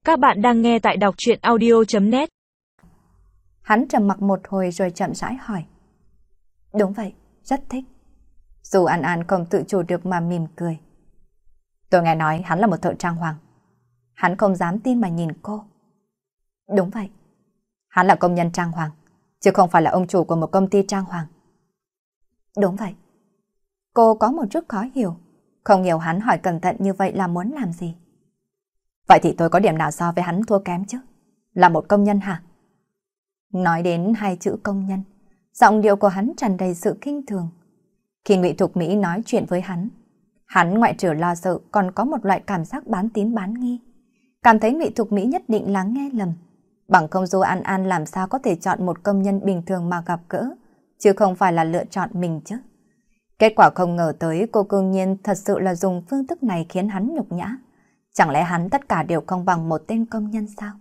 Các bạn đang nghe tại đọc truyện audio.net. Hắn trầm mặc một hồi rồi chậm rãi hỏi. Đúng vậy, rất thích. Dù An An không tự chủ được mà mỉm cười. Tôi nghe nói hắn là một thợ trang hoàng. Hắn không dám tin mà nhìn cô. Đúng vậy. Hắn là công nhân trang hoàng, chứ không phải là ông chủ của một công ty trang hoàng. Đúng vậy. Cô có một chút khó hiểu. Không hiểu hắn hỏi cẩn thận như vậy là muốn làm gì. Vậy thì tôi có điểm nào so với hắn thua kém chứ? Là một công nhân hả? Nói đến hai chữ công nhân, giọng điệu của hắn tràn đầy sự kinh thường. Khi Ngụy Thục Mỹ nói chuyện với hắn ngoại trừ lo sợ còn có một loại cảm giác bán tín bán nghi. Cảm thấy Ngụy Thục Mỹ nhất định là nghe lầm. Bằng không Du An An làm sao có thể chọn một công nhân bình thường mà gặp gỡ, chứ không phải là lựa chọn mình chứ. Kết quả không ngờ tới cô cương nhiên thật sự là dùng phương thức này khiến hắn nhục nhã. Chẳng lẽ hắn tất cả đều không bằng một tên công nhân sao?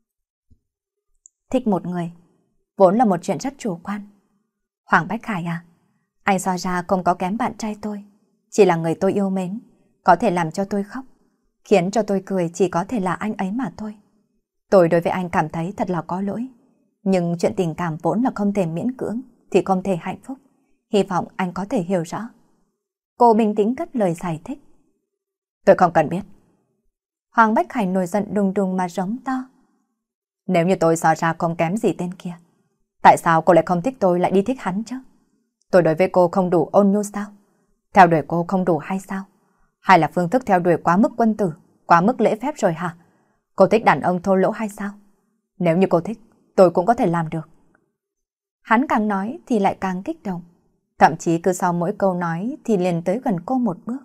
Thích một người, vốn là một chuyện rất chủ quan. Hoàng Bách Khải à, anh so ra không có kém bạn trai tôi. Chỉ là người tôi yêu mến, có thể làm cho tôi khóc, khiến cho tôi cười chỉ có thể là anh ấy mà thôi. Tôi đối với anh cảm thấy thật là có lỗi. Nhưng chuyện tình cảm vốn là không thể miễn cưỡng, thì không thể hạnh phúc. Hy vọng anh có thể hiểu rõ. Cô bình tĩnh cất lời giải thích. Tôi không cần biết. Hoàng Bách Khải nổi giận đùng đùng mà giống to. Nếu như tôi so ra không kém gì tên kia, tại sao cô lại không thích tôi lại đi thích hắn chứ? Tôi đối với cô không đủ ôn nhu sao? Theo đuổi cô không đủ hay sao? Hay là phương thức theo đuổi quá mức quân tử, quá mức lễ phép rồi hả? Cô thích đàn ông thô lỗ hay sao? Nếu như cô thích, tôi cũng có thể làm được. Hắn càng nói thì lại càng kích động. Thậm chí cứ sau mỗi câu nói thì liền tới gần cô một bước.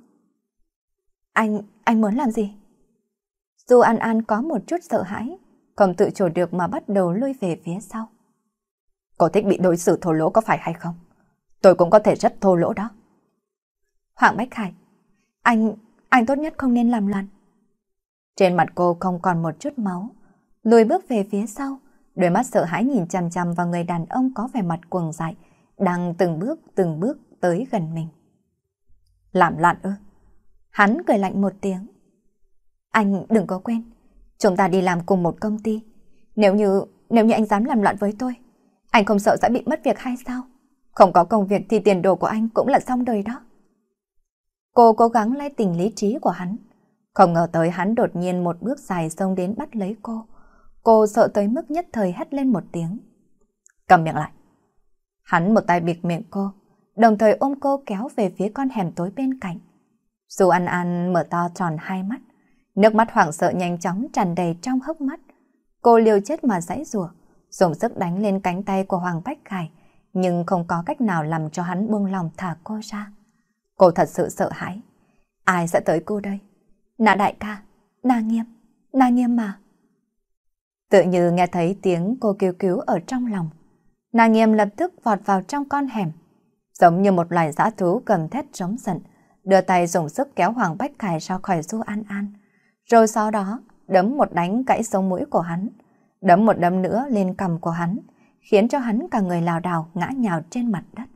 Anh muốn làm gì? Du An An có một chút sợ hãi, không tự chủ được mà bắt đầu lui về phía sau. Cô thích bị đối xử thô lỗ có phải hay không? Tôi cũng có thể rất thô lỗ đó. Hoàng Bách Khải, anh tốt nhất không nên làm loạn. Trên mặt cô không còn một chút máu, lùi bước về phía sau, đôi mắt sợ hãi nhìn chằm chằm vào người đàn ông có vẻ mặt cuồng dại, đang từng bước tới gần mình. Làm loạn ư? Hắn cười lạnh một tiếng. Anh đừng có quên, chúng ta đi làm cùng một công ty. Nếu như anh dám làm loạn với tôi, anh không sợ sẽ bị mất việc hay sao? Không có công việc thì tiền đồ của anh cũng là xong đời đó. Cô cố gắng lay tỉnh lý trí của hắn. Không ngờ tới hắn đột nhiên một bước dài xông đến bắt lấy cô. Cô sợ tới mức nhất thời hét lên một tiếng. Cầm miệng lại. Hắn một tay bịt miệng cô, đồng thời ôm cô kéo về phía con hẻm tối bên cạnh. Du An An mở to tròn hai mắt, nước mắt hoảng sợ nhanh chóng tràn đầy trong hốc mắt. Cô liều chết mà giãy giụa, dùng sức đánh lên cánh tay của Hoàng Bách Khải, nhưng không có cách nào làm cho hắn buông lòng thả cô ra. Cô thật sự sợ hãi. Ai sẽ tới cô đây? Na đại ca, Na Nghiêm mà. Tự như nghe thấy tiếng cô kêu cứu ở trong lòng. Na Nghiêm lập tức vọt vào trong con hẻm, giống như một loài dã thú gầm thét trống giận, đưa tay dùng sức kéo Hoàng Bách Khải ra khỏi Du An An, rồi sau đó đấm một đánh gãy sống mũi của hắn, đấm một đấm nữa lên cằm của hắn, khiến cho hắn cả người lảo đảo ngã nhào trên mặt đất.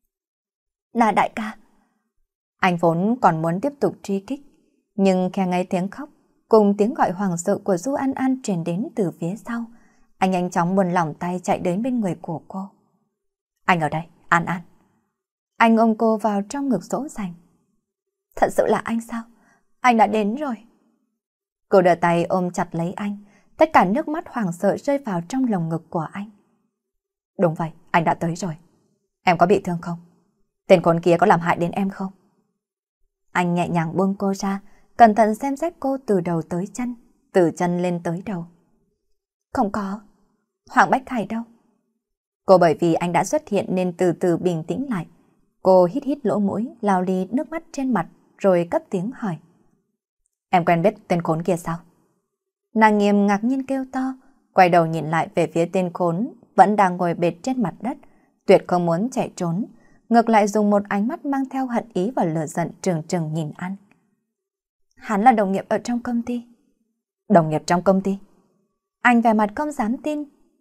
Là đại ca. Anh vốn còn muốn tiếp tục truy kích, nhưng khi nghe tiếng khóc cùng tiếng gọi hoảng sợ của Du An An truyền đến từ phía sau, anh nhanh chóng buông lỏng tay chạy đến bên người của cô. Anh ở đây, An An. Anh ôm cô vào trong ngực dỗ dành. Thật sự là anh sao? Anh đã đến rồi. Cô đưa tay ôm chặt lấy anh, tất cả nước mắt hoảng sợ rơi vào trong lồng ngực của anh. Đúng vậy, anh đã tới rồi. Em có bị thương không? Tên con kia có làm hại đến em không? Anh nhẹ nhàng buông cô ra, cẩn thận xem xét cô từ đầu tới chân, từ chân lên tới đầu. Không có. Hoàng Bách Khải đâu? Cô bởi vì anh đã xuất hiện nên từ từ bình tĩnh lại. Cô hít hít lỗ mũi, lau đi nước mắt trên mặt, rồi cất tiếng hỏi. Em quen biết tên khốn kia sao? Nàng Nghiêm ngạc nhiên kêu to, quay đầu nhìn lại về phía tên khốn vẫn đang ngồi bệt trên mặt đất, tuyệt không muốn chạy trốn, ngược lại dùng một ánh mắt mang theo hận ý và lửa giận trừng trừng nhìn anh. Hắn là đồng nghiệp ở trong công ty. Đồng nghiệp trong công ty? Anh vẻ mặt không dám tin.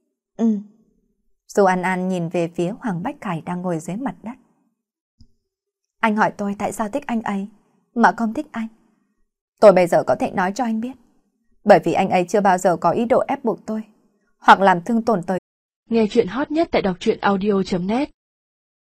Du An An nhìn về phía Hoàng Bách Khải đang ngồi dưới mặt đất. Anh hỏi tôi tại sao thích anh ấy mà không thích anh. Tôi bây giờ có thể nói cho anh biết, Bởi vì anh ấy chưa bao giờ có ý đồ ép buộc tôi, hoặc làm thương tổn tới. Nghe chuyện hot nhất tại đọc truyện audio.net